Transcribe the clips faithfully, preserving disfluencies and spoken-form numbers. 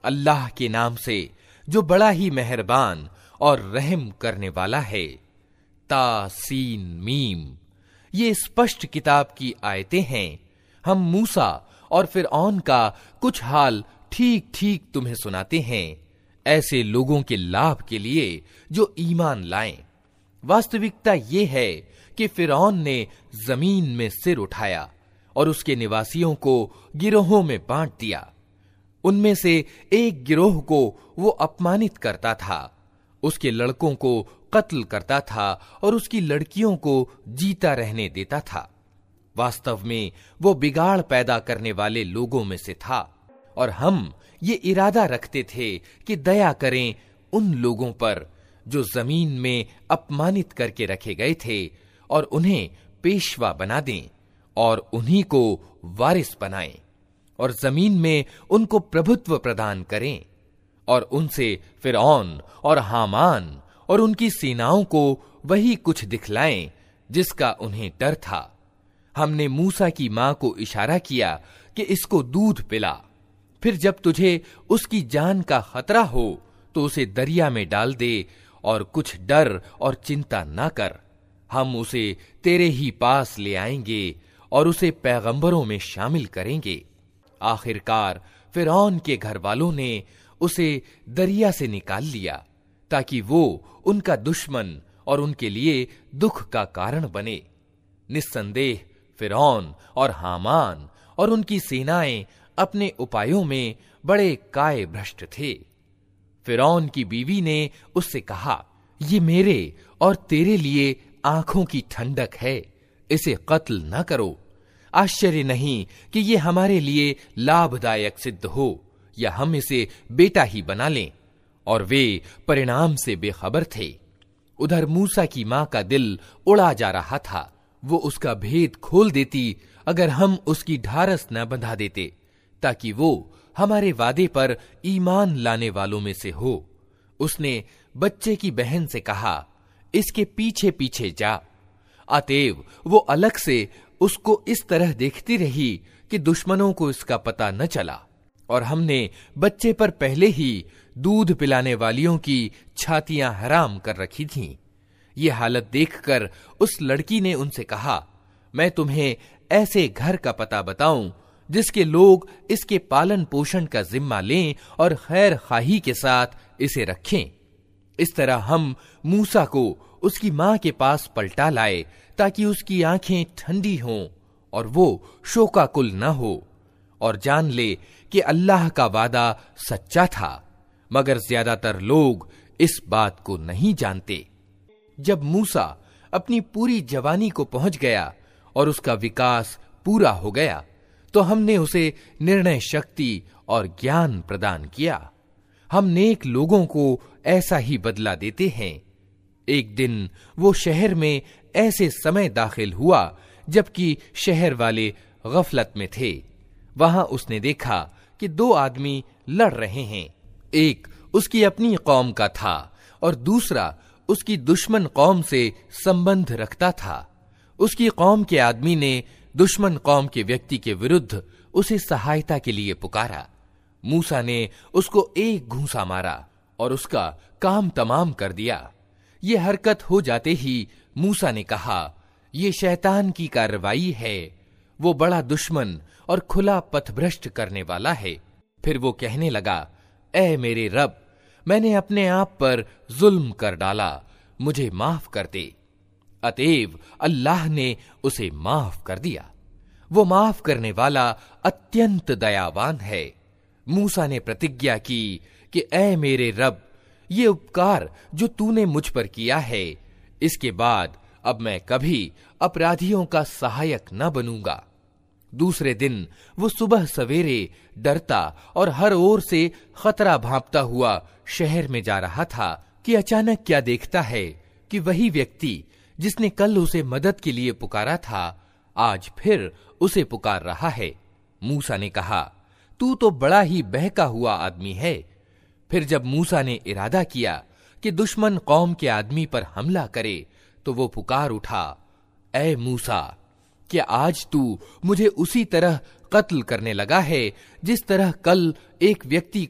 अल्लाह के नाम से जो बड़ा ही मेहरबान और रहम करने वाला है। तासीन मीम, ये स्पष्ट किताब की आयतें हैं। हम मूसा और फिरऔन का कुछ हाल ठीक ठीक तुम्हें सुनाते हैं, ऐसे लोगों के लाभ के लिए जो ईमान लाएं। वास्तविकता ये है कि फिरऔन ने जमीन में सिर उठाया और उसके निवासियों को गिरोहों में बांट दिया। उनमें से एक गिरोह को वो अपमानित करता था, उसके लड़कों को कत्ल करता था और उसकी लड़कियों को जीता रहने देता था। वास्तव में वो बिगाड़ पैदा करने वाले लोगों में से था, और हम ये इरादा रखते थे कि दया करें उन लोगों पर जो जमीन में अपमानित करके रखे गए थे, और उन्हें पेशवा बना दें और उन्हीं को वारिस बनाएं, और जमीन में उनको प्रभुत्व प्रदान करें, और उनसे फिरऔन और हामान और उनकी सेनाओं को वही कुछ दिखलाएं जिसका उन्हें डर था। हमने मूसा की मां को इशारा किया कि इसको दूध पिला, फिर जब तुझे उसकी जान का खतरा हो तो उसे दरिया में डाल दे और कुछ डर और चिंता ना कर। हम उसे तेरे ही पास ले आएंगे और उसे पैगंबरों में शामिल करेंगे। आखिरकार फिरौन के घर वालों ने उसे दरिया से निकाल लिया ताकि वो उनका दुश्मन और उनके लिए दुख का कारण बने। निस्संदेह फिरौन और हामान और उनकी सेनाएं अपने उपायों में बड़े काय भ्रष्ट थे। फिरौन की बीवी ने उससे कहा, ये मेरे और तेरे लिए आंखों की ठंडक है, इसे कत्ल न करो। आश्चर्य नहीं कि ये हमारे लिए लाभदायक सिद्ध हो या हम इसे बेटा ही बना लें। और वे परिणाम से बेखबर थे। उधर मूसा की मां का दिल उड़ा जा रहा था। वो उसका भेद खोल देती अगर हम उसकी ढारस न बंधा देते, ताकि वो हमारे वादे पर ईमान लाने वालों में से हो। उसने बच्चे की बहन से कहा, इसके पीछे पीछे जा। अतएव वो अलग से उसको इस तरह देखती रही कि दुश्मनों को इसका पता न चला, और हमने बच्चे पर पहले ही दूध पिलाने वालियों की छातियां हराम कर रखी थीं। ये हालत देखकर उस लड़की ने उनसे कहा, मैं तुम्हें ऐसे घर का पता बताऊं जिसके लोग इसके पालन पोषण का जिम्मा लें और खैर खाही के साथ इसे रखें। इस तरह हम मूसा को उसकी मां के पास पलटा लाए ताकि उसकी आंखें ठंडी हों और वो शोकाकुल न हो और जान ले कि अल्लाह का वादा सच्चा था, मगर ज्यादातर लोग इस बात को नहीं जानते। जब मूसा अपनी पूरी जवानी को पहुंच गया और उसका विकास पूरा हो गया, तो हमने उसे निर्णय शक्ति और ज्ञान प्रदान किया। हम नेक लोगों को ऐसा ही बदला देते हैं। एक दिन वो शहर में ऐसे समय दाखिल हुआ जबकि शहर वाले गफलत में थे। वहां उसने देखा कि दो आदमी लड़ रहे हैं। एक उसकी अपनी कौम का था और दूसरा उसकी दुश्मन कौम से संबंध रखता था। उसकी कौम के आदमी ने दुश्मन कौम के व्यक्ति के विरुद्ध उसे सहायता के लिए पुकारा। मूसा ने उसको एक घूंसा मारा और उसका काम तमाम कर दिया। ये हरकत हो जाते ही मूसा ने कहा, ये शैतान की कार्रवाई है, वो बड़ा दुश्मन और खुला पथभ्रष्ट करने वाला है। फिर वो कहने लगा, ऐ मेरे रब, मैंने अपने आप पर जुल्म कर डाला, मुझे माफ कर दे। अतएव अल्लाह ने उसे माफ कर दिया। वो माफ करने वाला अत्यंत दयावान है। मूसा ने प्रतिज्ञा की कि ऐ मेरे रब, ये उपकार जो तूने मुझ पर किया है, इसके बाद अब मैं कभी अपराधियों का सहायक न बनूंगा। दूसरे दिन वो सुबह सवेरे डरता और हर ओर से खतरा भांपता हुआ शहर में जा रहा था कि अचानक क्या देखता है कि वही व्यक्ति जिसने कल उसे मदद के लिए पुकारा था, आज फिर उसे पुकार रहा है। मूसा ने कहा, तू तो बड़ा ही बहका हुआ आदमी है। फिर जब मूसा ने इरादा किया कि दुश्मन कौम के आदमी पर हमला करे, तो वो पुकार उठा, ऐ मूसा, क्या आज तू मुझे उसी तरह कत्ल करने लगा है जिस तरह कल एक व्यक्ति को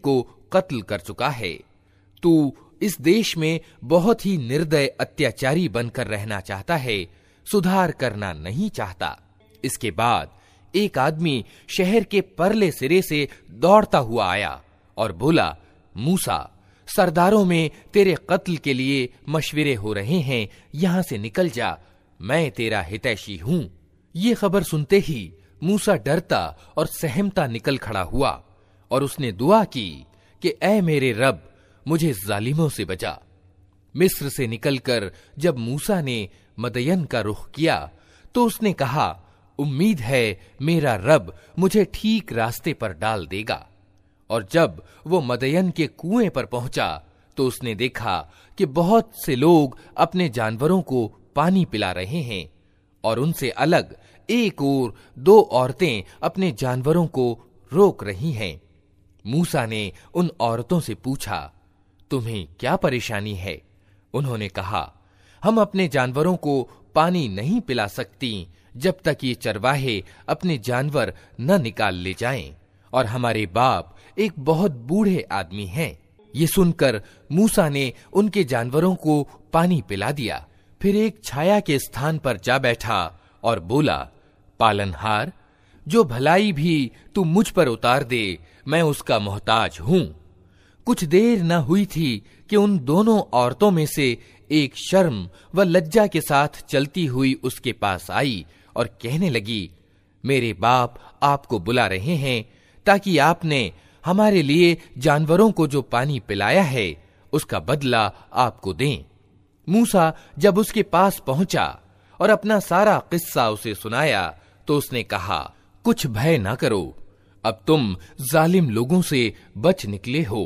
कत्ल कर चुका है। तू इस देश में बहुत ही निर्दय अत्याचारी बनकर रहना चाहता है, सुधार करना नहीं चाहता। इसके बाद एक आदमी शहर के परले सिरे से दौड़ता हुआ आया और बोला, मूसा, सरदारों में तेरे कत्ल के लिए मशविरे हो रहे हैं, यहां से निकल जा, मैं तेरा हितैषी हूं। ये खबर सुनते ही मूसा डरता और सहमता निकल खड़ा हुआ और उसने दुआ की कि ऐ मेरे रब, मुझे जालिमों से बचा। मिस्र से निकलकर जब मूसा ने मदयन का रुख किया तो उसने कहा, उम्मीद है मेरा रब मुझे ठीक रास्ते पर डाल देगा। और जब वो मदयन के कुएं पर पहुंचा तो उसने देखा कि बहुत से लोग अपने जानवरों को पानी पिला रहे हैं और उनसे अलग एक और दो औरतें अपने जानवरों को रोक रही हैं। मूसा ने उन औरतों से पूछा, तुम्हें क्या परेशानी है? उन्होंने कहा, हम अपने जानवरों को पानी नहीं पिला सकती जब तक ये चरवाहे अपने जानवर न निकाल ले जाएं, और हमारे बाप एक बहुत बूढ़े आदमी हैं। ये सुनकर मूसा ने उनके जानवरों को पानी पिला दिया, फिर एक छाया के स्थान पर जा बैठा और बोला, पालनहार, जो भलाई भी तू मुझ पर उतार दे, मैं उसका मोहताज हूं। कुछ देर न हुई थी कि उन दोनों औरतों में से एक शर्म व लज्जा के साथ चलती हुई उसके पास आई और कहने लगी, मेरे बाप आपको बुला रहे हैं ताकि आपने हमारे लिए जानवरों को जो पानी पिलाया है उसका बदला आपको दें। मूसा जब उसके पास पहुंचा और अपना सारा किस्सा उसे सुनाया तो उसने कहा, कुछ भय ना करो, अब तुम जालिम लोगों से बच निकले हो।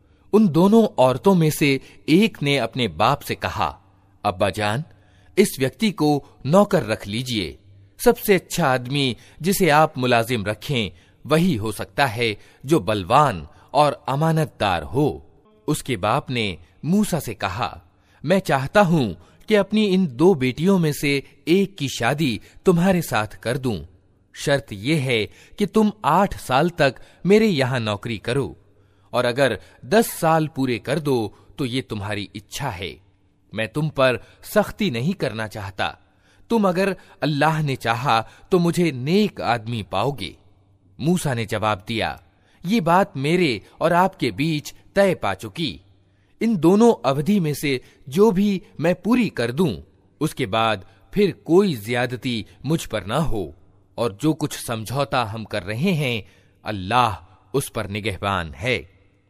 उन दोनों औरतों में से एक ने अपने बाप से कहा, अब्बा जान, इस व्यक्ति को नौकर रख लीजिए। सबसे अच्छा आदमी जिसे आप मुलाजिम रखें वही हो सकता है जो बलवान और अमानतदार हो। उसके बाप ने मूसा से कहा, मैं चाहता हूं कि अपनी इन दो बेटियों में से एक की शादी तुम्हारे साथ कर दूं। शर्त यह है कि तुम आठ साल तक मेरे यहां नौकरी करो, और अगर दस साल पूरे कर दो तो ये तुम्हारी इच्छा है। मैं तुम पर सख्ती नहीं करना चाहता। तुम अगर अल्लाह ने चाहा तो मुझे नेक आदमी पाओगे। मूसा ने जवाब दिया, ये बात मेरे और आपके बीच तय पा चुकी। इन दोनों अवधि में से जो भी मैं पूरी कर दूं, उसके बाद फिर कोई ज्यादती मुझ पर ना हो, और जो कुछ समझौता हम कर रहे हैं अल्लाह उस पर निगहबान है।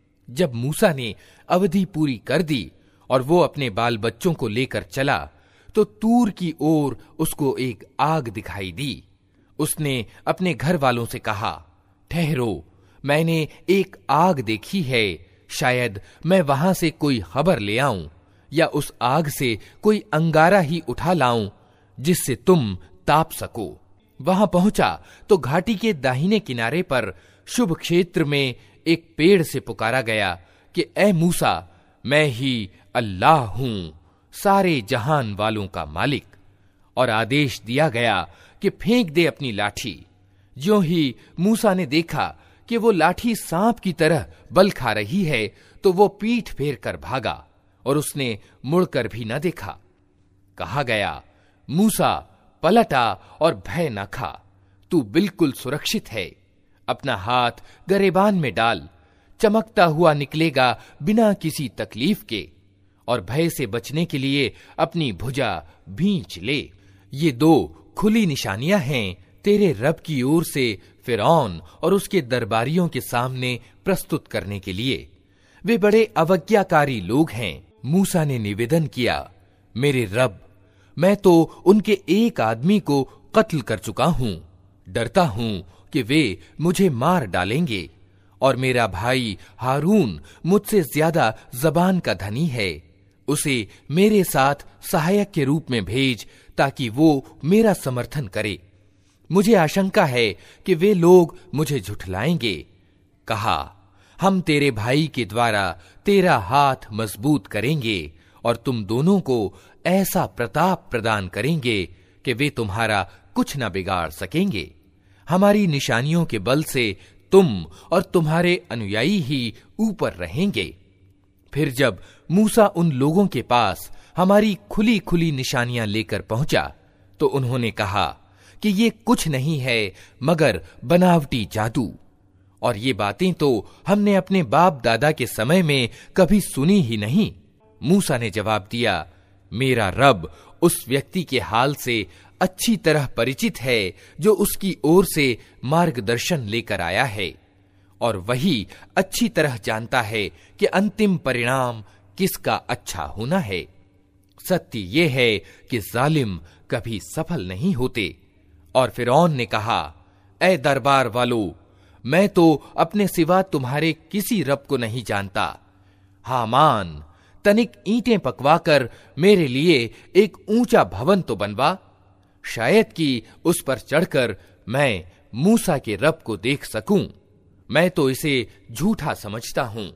जब मूसा ने अवधि पूरी कर दी और वो अपने बाल बच्चों को लेकर चला तो तूर की ओर उसको एक आग दिखाई दी। उसने अपने घर वालों से कहा, ठहरो, मैंने एक आग देखी है, शायद मैं वहां से कोई खबर ले आऊं या उस आग से कोई अंगारा ही उठा लाऊं जिससे तुम ताप सको। वहां पहुंचा तो घाटी के दाहिने किनारे पर शुभ क्षेत्र में एक पेड़ से पुकारा गया कि ए मूसा, मैं ही अल्लाह हूं, सारे जहान वालों का मालिक। और आदेश दिया गया कि फेंक दे अपनी लाठी। ज्यों ही मूसा ने देखा कि वो लाठी सांप की तरह बल खा रही है तो वो पीठ फेर कर भागा और उसने मुड़कर भी न देखा। कहा गया, मूसा पलटा और भय न खा, तू बिल्कुल सुरक्षित है। अपना हाथ गरेबान में डाल, चमकता हुआ निकलेगा बिना किसी तकलीफ के, और भय से बचने के लिए अपनी भुजा भींच ले। ये दो खुली निशानियां हैं तेरे रब की ओर से फिरौन और उसके दरबारियों के सामने प्रस्तुत करने के लिए। वे बड़े अवज्ञाकारी लोग हैं। मूसा ने निवेदन किया, मेरे रब, मैं तो उनके एक आदमी को कत्ल कर चुका हूं। डरता हूं कि वे मुझे मार डालेंगे, और मेरा भाई हारून मुझसे ज्यादा जबान का धनी है। उसे मेरे साथ सहायक के रूप में भेज ताकि वो मेरा समर्थन करे। मुझे आशंका है कि वे लोग मुझे झुठलाएंगे। कहा, हम तेरे भाई के द्वारा तेरा हाथ मजबूत करेंगे और तुम दोनों को ऐसा प्रताप प्रदान करेंगे कि वे तुम्हारा कुछ न बिगाड़ सकेंगे। हमारी निशानियों के बल से तुम और तुम्हारे अनुयायी ही ऊपर रहेंगे। फिर जब मूसा उन लोगों के पास हमारी खुली खुली निशानियां लेकर पहुंचा तो उन्होंने कहा कि ये कुछ नहीं है मगर बनावटी जादू, और ये बातें तो हमने अपने बाप दादा के समय में कभी सुनी ही नहीं। मूसा ने जवाब दिया, मेरा रब उस व्यक्ति के हाल से अच्छी तरह परिचित है जो उसकी ओर से मार्गदर्शन लेकर आया है, और वही अच्छी तरह जानता है कि अंतिम परिणाम किसका अच्छा होना है। सत्य ये है कि जालिम कभी सफल नहीं होते। और फिरौन ने कहा, ऐ दरबार वालों, मैं तो अपने सिवा तुम्हारे किसी रब को नहीं जानता। हामान, तनिक ईंटें पकवाकर मेरे लिए एक ऊंचा भवन तो बनवा, शायद कि उस पर चढ़कर मैं मूसा के रब को देख सकूं। मैं तो इसे झूठा समझता हूं।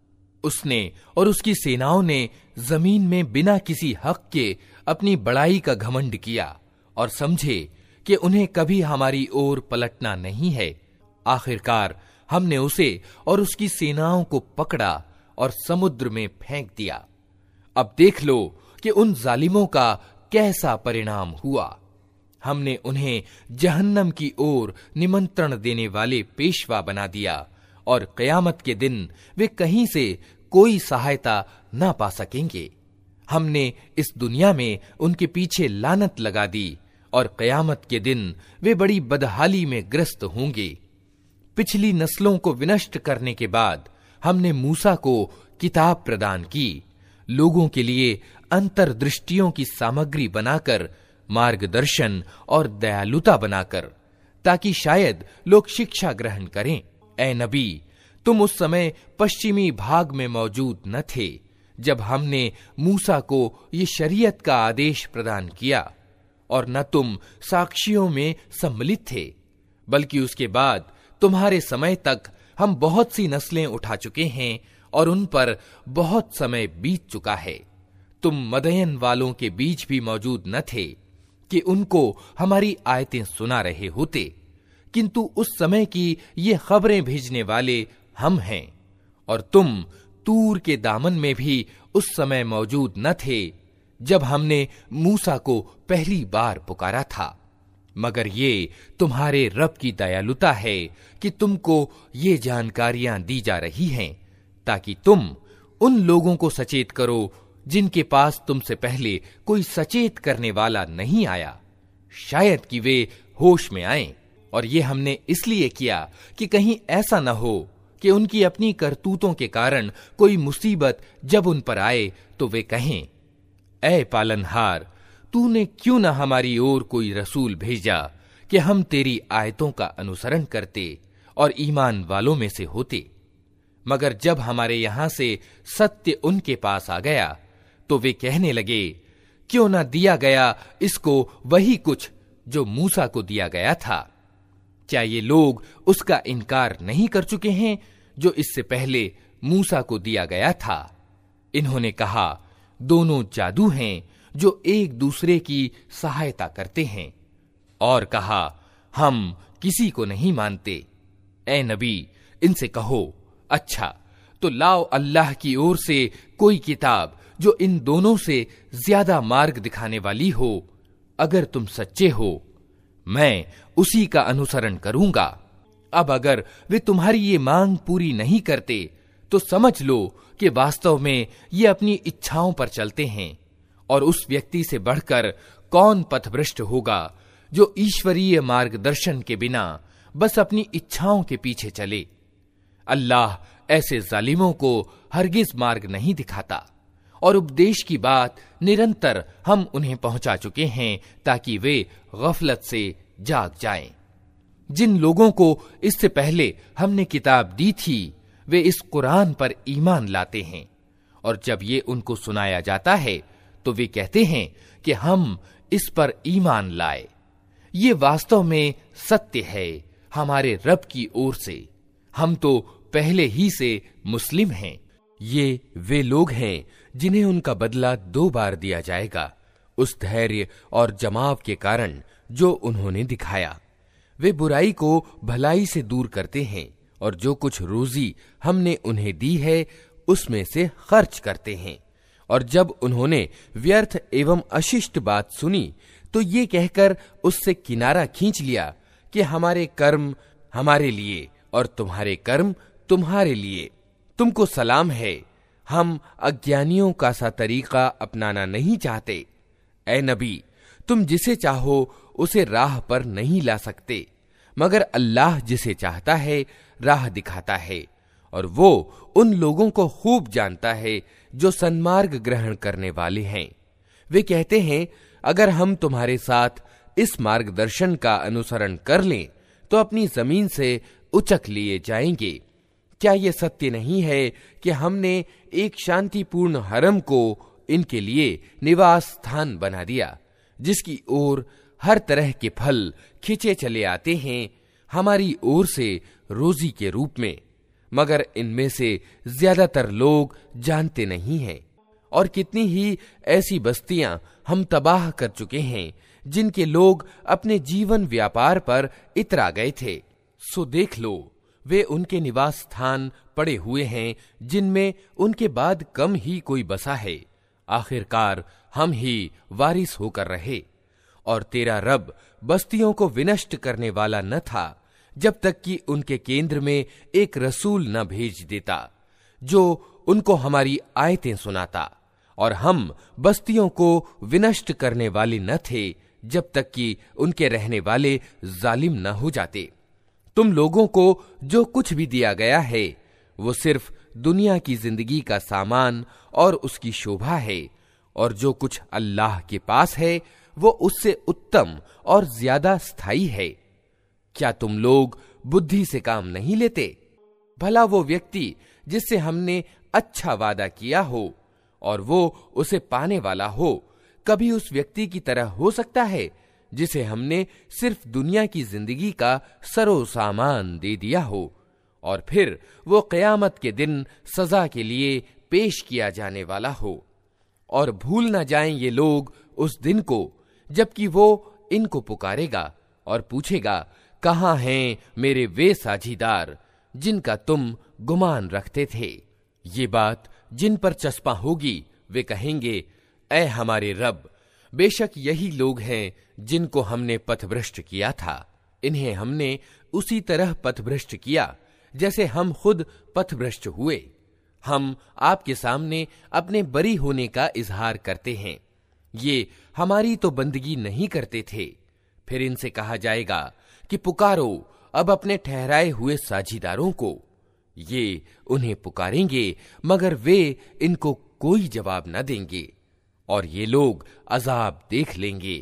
उसने और उसकी सेनाओं ने जमीन में बिना किसी हक के अपनी बड़ाई का घमंड किया और समझे कि उन्हें कभी हमारी ओर पलटना नहीं है। आखिरकार हमने उसे और उसकी सेनाओं को पकड़ा और समुद्र में फेंक दिया। अब देख लो कि उन जालिमों का कैसा परिणाम हुआ। हमने उन्हें जहन्नम की ओर निमंत्रण देने वाले पेशवा बना दिया, और कयामत के दिन वे कहीं से कोई सहायता न पा सकेंगे। हमने इस दुनिया में उनके पीछे लानत लगा दी, और कयामत के दिन वे बड़ी बदहाली में ग्रस्त होंगे। पिछली नस्लों को विनष्ट करने के बाद हमने मूसा को किताब प्रदान की, लोगों के लिए अंतर्दृष्टियों की सामग्री बनाकर, मार्गदर्शन और दयालुता बनाकर, ताकि शायद लोग शिक्षा ग्रहण करें। ऐ नबी, तुम उस समय पश्चिमी भाग में मौजूद न थे जब हमने मूसा को ये शरीयत का आदेश प्रदान किया, और न तुम साक्षियों में सम्मिलित थे, बल्कि उसके बाद तुम्हारे समय तक हम बहुत सी नस्लें उठा चुके हैं और उन पर बहुत समय बीत चुका है। तुम मदयन वालों के बीच भी मौजूद न थे कि उनको हमारी आयतें सुना रहे होते, किंतु उस समय की ये खबरें भेजने वाले हम हैं। और तुम तूर के दामन में भी उस समय मौजूद न थे जब हमने मूसा को पहली बार पुकारा था, मगर ये तुम्हारे रब की दयालुता है कि तुमको ये जानकारियां दी जा रही हैं, ताकि तुम उन लोगों को सचेत करो जिनके पास तुमसे पहले कोई सचेत करने वाला नहीं आया, शायद कि वे होश में आएं। और ये हमने इसलिए किया कि कहीं ऐसा न हो कि उनकी अपनी करतूतों के कारण कोई मुसीबत जब उन पर आए तो वे कहें, ऐ पालनहार, तूने क्यों न हमारी ओर कोई रसूल भेजा कि हम तेरी आयतों का अनुसरण करते और ईमान वालों में से होते। मगर जब हमारे यहां से सत्य उनके पास आ गया तो वे कहने लगे, क्यों न दिया गया इसको वही कुछ जो मूसा को दिया गया था। क्या ये लोग उसका इनकार नहीं कर चुके हैं जो इससे पहले मूसा को दिया गया था? इन्होंने कहा, दोनों जादू हैं जो एक दूसरे की सहायता करते हैं, और कहा, हम किसी को नहीं मानते। ए नबी, इनसे कहो, अच्छा तो लाओ अल्लाह की ओर से कोई किताब जो इन दोनों से ज्यादा मार्ग दिखाने वाली हो। अगर तुम सच्चे हो, मैं उसी का अनुसरण करूंगा। अब अगर वे तुम्हारी ये मांग पूरी नहीं करते तो समझ लो कि वास्तव में ये अपनी इच्छाओं पर चलते हैं, और उस व्यक्ति से बढ़कर कौन पथभ्रष्ट होगा जो ईश्वरीय मार्गदर्शन के बिना बस अपनी इच्छाओं के पीछे चले। अल्लाह ऐसे जालिमों को हरगिज मार्ग नहीं दिखाता, और उपदेश की बात निरंतर हम उन्हें पहुंचा चुके हैं ताकि वे गफलत से जाग जाएं। जिन लोगों को इससे पहले हमने किताब दी थी वे इस कुरान पर ईमान लाते हैं, और जब ये उनको सुनाया जाता है तो वे कहते हैं कि हम इस पर ईमान लाए। ये वास्तव में सत्य है हमारे रब की ओर से, हम तो पहले ही से मुस्लिम हैं। ये वे लोग हैं जिन्हें उनका बदला दो बार दिया जाएगा, उस धैर्य और जमाव के कारण जो उन्होंने दिखाया। वे बुराई को भलाई से दूर करते हैं और जो कुछ रोजी हमने उन्हें दी है उसमें से खर्च करते हैं। और जब उन्होंने व्यर्थ एवं अशिष्ट बात सुनी तो ये कहकर उससे किनारा खींच लिया कि हमारे कर्म हमारे लिए और तुम्हारे कर्म तुम्हारे लिए, तुमको सलाम है, हम अज्ञानियों का सा तरीका अपनाना नहीं चाहते। ऐ नबी, तुम जिसे चाहो उसे राह पर नहीं ला सकते, मगर अल्लाह जिसे चाहता है राह दिखाता है, और वो उन लोगों को खूब जानता है जो सन्मार्ग ग्रहण करने वाले हैं। वे कहते हैं, अगर हम तुम्हारे साथ इस मार्गदर्शन का अनुसरण कर लें तो अपनी जमीन से उचक लिए जाएंगे। क्या यह सत्य नहीं है कि हमने एक शांतिपूर्ण हरम को इनके लिए निवास स्थान बना दिया, जिसकी ओर हर तरह के फल खिंचे चले आते हैं हमारी ओर से रोजी के रूप में, मगर इनमें से ज्यादातर लोग जानते नहीं हैं। और कितनी ही ऐसी बस्तियां हम तबाह कर चुके हैं जिनके लोग अपने जीवन व्यापार पर इतरा गए थे। सो देख लो, वे उनके निवास स्थान पड़े हुए हैं जिनमें उनके बाद कम ही कोई बसा है। आखिरकार हम ही वारिस होकर रहे। और तेरा रब बस्तियों को विनष्ट करने वाला न था जब तक कि उनके केंद्र में एक रसूल न भेज देता जो उनको हमारी आयतें सुनाता, और हम बस्तियों को विनष्ट करने वाले न थे जब तक कि उनके रहने वाले जालिम न हो जाते। तुम लोगों को जो कुछ भी दिया गया है वो सिर्फ दुनिया की जिंदगी का सामान और उसकी शोभा है, और जो कुछ अल्लाह के पास है वो उससे उत्तम और ज्यादा स्थायी है। क्या तुम लोग बुद्धि से काम नहीं लेते? भला वो व्यक्ति जिससे हमने अच्छा वादा किया हो और वो उसे पाने वाला हो, कभी उस व्यक्ति की तरह हो सकता है जिसे हमने सिर्फ दुनिया की जिंदगी का सरो सामान दे दिया हो, और फिर वो क़यामत के दिन सजा के लिए पेश किया जाने वाला हो। और भूल न जाएं ये लोग उस दिन को जबकि वो इनको पुकारेगा और पूछेगा, कहाँ हैं मेरे वे साझीदार जिनका तुम गुमान रखते थे? ये बात जिन पर चस्पा होगी वे कहेंगे, ऐ हमारे रब, बेशक यही लोग हैं जिनको हमने पथभ्रष्ट किया था। इन्हें हमने उसी तरह पथभ्रष्ट किया जैसे हम खुद पथभ्रष्ट हुए। हम आपके सामने अपने बरी होने का इजहार करते हैं। ये हमारी तो बंदगी नहीं करते थे। फिर इनसे कहा जाएगा कि पुकारो अब अपने ठहराए हुए साझीदारों को। ये उन्हें पुकारेंगे मगर वे इनको कोई जवाब न देंगे, और ये लोग अजाब देख लेंगे।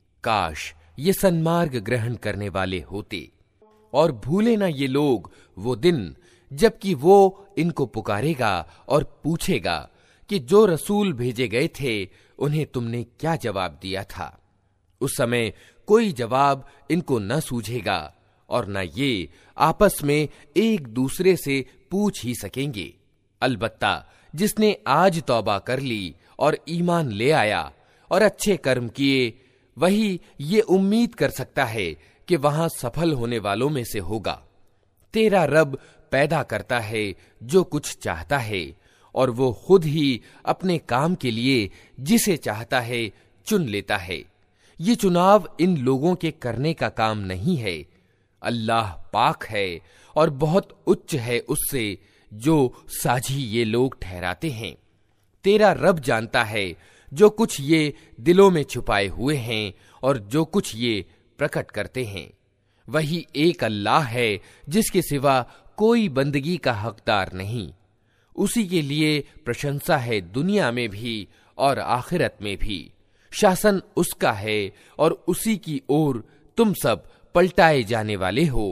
काश ये सन्मार्ग ग्रहण करने वाले होते। और भूले ना ये लोग वो दिन जबकि वो इनको पुकारेगा और पूछेगा कि जो रसूल भेजे गए थे उन्हें तुमने क्या जवाब दिया था। उस समय कोई जवाब इनको न सूझेगा और न ये आपस में एक दूसरे से पूछ ही सकेंगे। अलबत्ता जिसने आज तौबा कर ली और ईमान ले आया और अच्छे कर्म किए, वही ये उम्मीद कर सकता है कि वहां सफल होने वालों में से होगा। तेरा रब पैदा करता है जो कुछ चाहता है, और वो खुद ही अपने काम के लिए जिसे चाहता है चुन लेता है। ये चुनाव इन लोगों के करने का काम नहीं है। अल्लाह पाक है और बहुत उच्च है उससे जो साझी ये लोग ठहराते हैं। तेरा रब जानता है जो कुछ ये दिलों में छुपाए हुए हैं और जो कुछ ये प्रकट करते हैं। वही एक अल्लाह है जिसके सिवा कोई बंदगी का हकदार नहीं। उसी के लिए प्रशंसा है दुनिया में भी और आखिरत में भी। शासन उसका है और उसी की ओर तुम सब पलटाए जाने वाले हो।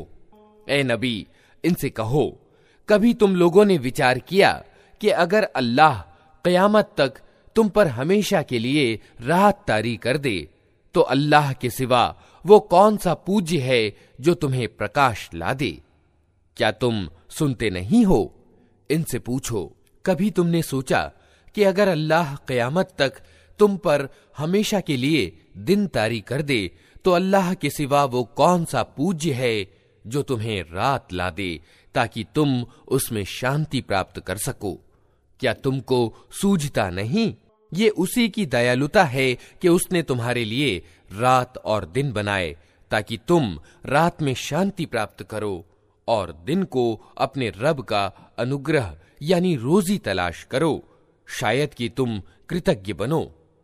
ए नबी, इनसे कहो, कभी तुम लोगों ने विचार किया कि अगर अल्लाह क़यामत तक तुम पर हमेशा के लिए राहत तारी कर दे तो अल्लाह के सिवा वो कौन सा पूज्य है जो तुम्हें प्रकाश ला दे? क्या तुम सुनते नहीं हो? इनसे पूछो, कभी तुमने सोचा कि अगर अल्लाह क़यामत तक तुम पर हमेशा के लिए दिन तारी कर दे तो अल्लाह के सिवा वो कौन सा पूज्य है जो तुम्हें रात ला दे ताकि तुम उसमें शांति प्राप्त कर सको। क्या तुमको सूझता नहीं? ये उसी की दयालुता है कि उसने तुम्हारे लिए रात और दिन बनाए ताकि तुम रात में शांति प्राप्त करो और दिन को अपने रब का अनुग्रह यानी रोजी तलाश करो, शायद कि तुम कृतज्ञ बनो।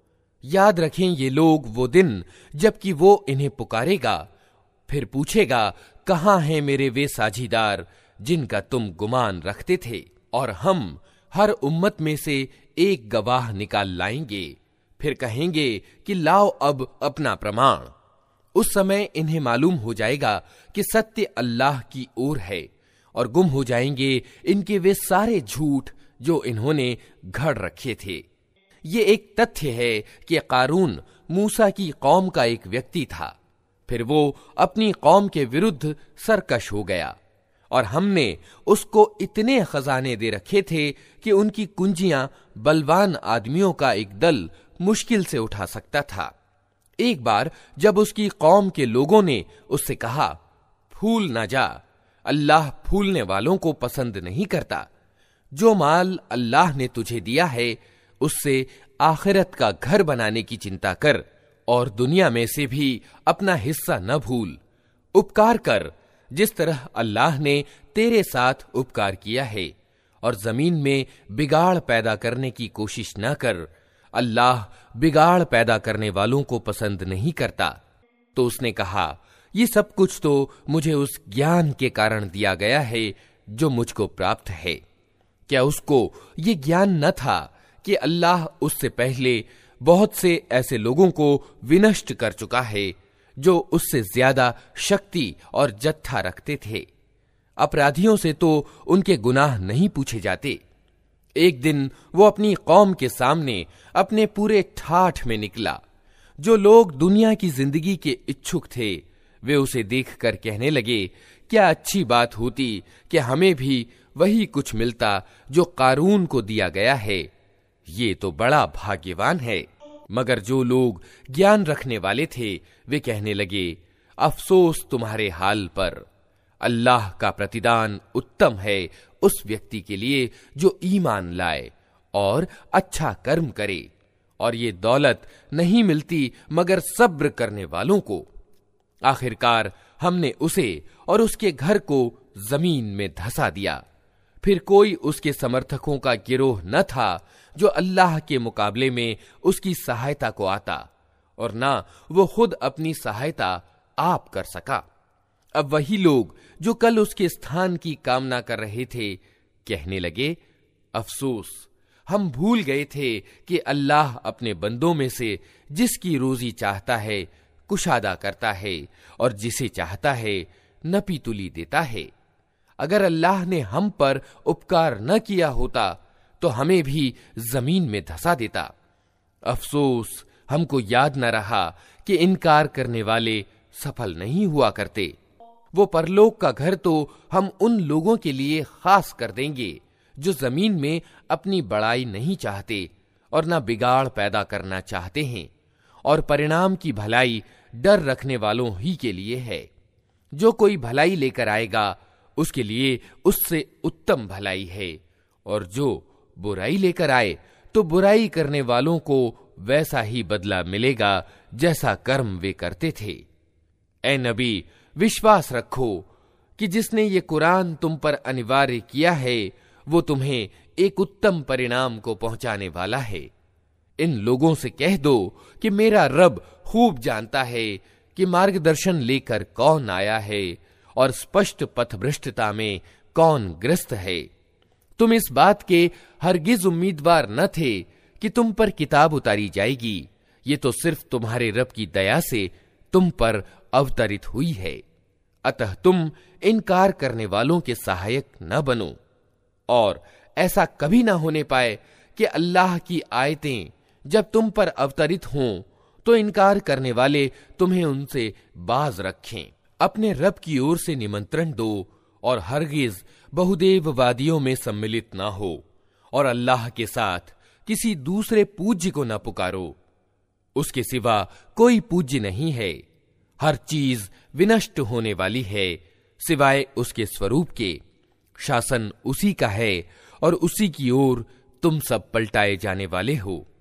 याद रखें ये लोग वो दिन जबकि वो इन्हें पुकारेगा, फिर पूछेगा, कहाँ हैं मेरे वे साझीदार जिनका तुम गुमान रखते थे? और हम हर उम्मत में से एक गवाह निकाल लाएंगे। फिर कहेंगे कि लाओ अब अपना प्रमाण। उस समय इन्हें मालूम हो जाएगा कि सत्य अल्लाह की ओर है और गुम हो जाएंगे इनके वे सारे झूठ जो इन्होंने घड़ रखे थे। ये एक तथ्य है कि कारून मूसा की कौम का एक व्यक्ति था। फिर वो अपनी कौम के विरुद्ध सरकश हो गया और हमने उसको इतने खजाने दे रखे थे कि उनकी कुंजियां बलवान आदमियों का एक दल मुश्किल से उठा सकता था। एक बार जब उसकी कौम के लोगों ने उससे कहा, फूल ना जा, अल्लाह फूलने वालों को पसंद नहीं करता। जो माल अल्लाह ने तुझे दिया है उससे आखिरत का घर बनाने की चिंता कर और दुनिया में से भी अपना हिस्सा न भूल। उपकार कर जिस तरह अल्लाह ने तेरे साथ उपकार किया है और जमीन में बिगाड़ पैदा करने की कोशिश न कर। अल्लाह बिगाड़ पैदा करने वालों को पसंद नहीं करता। तो उसने कहा, ये सब कुछ तो मुझे उस ज्ञान के कारण दिया गया है जो मुझको प्राप्त है। क्या उसको ये ज्ञान न था कि अल्लाह उससे पहले बहुत से ऐसे लोगों को विनष्ट कर चुका है जो उससे ज्यादा शक्ति और जत्था रखते थे? अपराधियों से तो उनके गुनाह नहीं पूछे जाते। एक दिन वो अपनी कौम के सामने अपने पूरे ठाठ में निकला। जो लोग दुनिया की जिंदगी के इच्छुक थे वे उसे देखकर कहने लगे, क्या अच्छी बात होती कि हमें भी वही कुछ मिलता जो कारून को दिया गया है। ये तो बड़ा भाग्यवान है। मगर जो लोग ज्ञान रखने वाले थे वे कहने लगे, अफसोस तुम्हारे हाल पर। अल्लाह का प्रतिदान उत्तम है उस व्यक्ति के लिए जो ईमान लाए और अच्छा कर्म करे, और ये दौलत नहीं मिलती मगर सब्र करने वालों को। आखिरकार हमने उसे और उसके घर को जमीन में धंसा दिया। फिर कोई उसके समर्थकों का गिरोह न था जो अल्लाह के मुकाबले में उसकी सहायता को आता, और ना वो खुद अपनी सहायता आप कर सका। अब वही लोग जो कल उसके स्थान की कामना कर रहे थे कहने लगे, अफसोस, हम भूल गए थे कि अल्लाह अपने बंदों में से जिसकी रोजी चाहता है कुशादा करता है और जिसे चाहता है नपी तुली देता है। अगर अल्लाह ने हम पर उपकार न किया होता तो हमें भी जमीन में धंसा देता। अफसोस, हमको याद न रहा कि इनकार करने वाले सफल नहीं हुआ करते। वो परलोक का घर तो हम उन लोगों के लिए खास कर देंगे जो जमीन में अपनी बड़ाई नहीं चाहते और न बिगाड़ पैदा करना चाहते हैं, और परिणाम की भलाई डर रखने वालों ही के लिए है। जो कोई भलाई लेकर आएगा उसके लिए उससे उत्तम भलाई है, और जो बुराई लेकर आए तो बुराई करने वालों को वैसा ही बदला मिलेगा जैसा कर्म वे करते थे। ए नबी, विश्वास रखो कि जिसने ये कुरान तुम पर अनिवार्य किया है वो तुम्हें एक उत्तम परिणाम को पहुंचाने वाला है। इन लोगों से कह दो कि मेरा रब खूब जानता है कि मार्गदर्शन लेकर कौन आया है और स्पष्ट पथभ्रष्टता में कौन ग्रस्त है। तुम इस बात के हरगिज उम्मीदवार न थे कि तुम पर किताब उतारी जाएगी। ये तो सिर्फ तुम्हारे रब की दया से तुम पर अवतरित हुई है। अतः तुम इनकार करने वालों के सहायक न बनो, और ऐसा कभी न होने पाए कि अल्लाह की आयतें जब तुम पर अवतरित हों तो इनकार करने वाले तुम्हें उनसे बाज रखें। अपने रब की ओर से निमंत्रण दो और हरगिज बहुदेववादियों में सम्मिलित न हो, और अल्लाह के साथ किसी दूसरे पूज्य को न पुकारो। उसके सिवा कोई पूज्य नहीं है। हर चीज विनष्ट होने वाली है सिवाय उसके स्वरूप के, शासन उसी का है और उसी की ओर तुम सब पलटाए जाने वाले हो।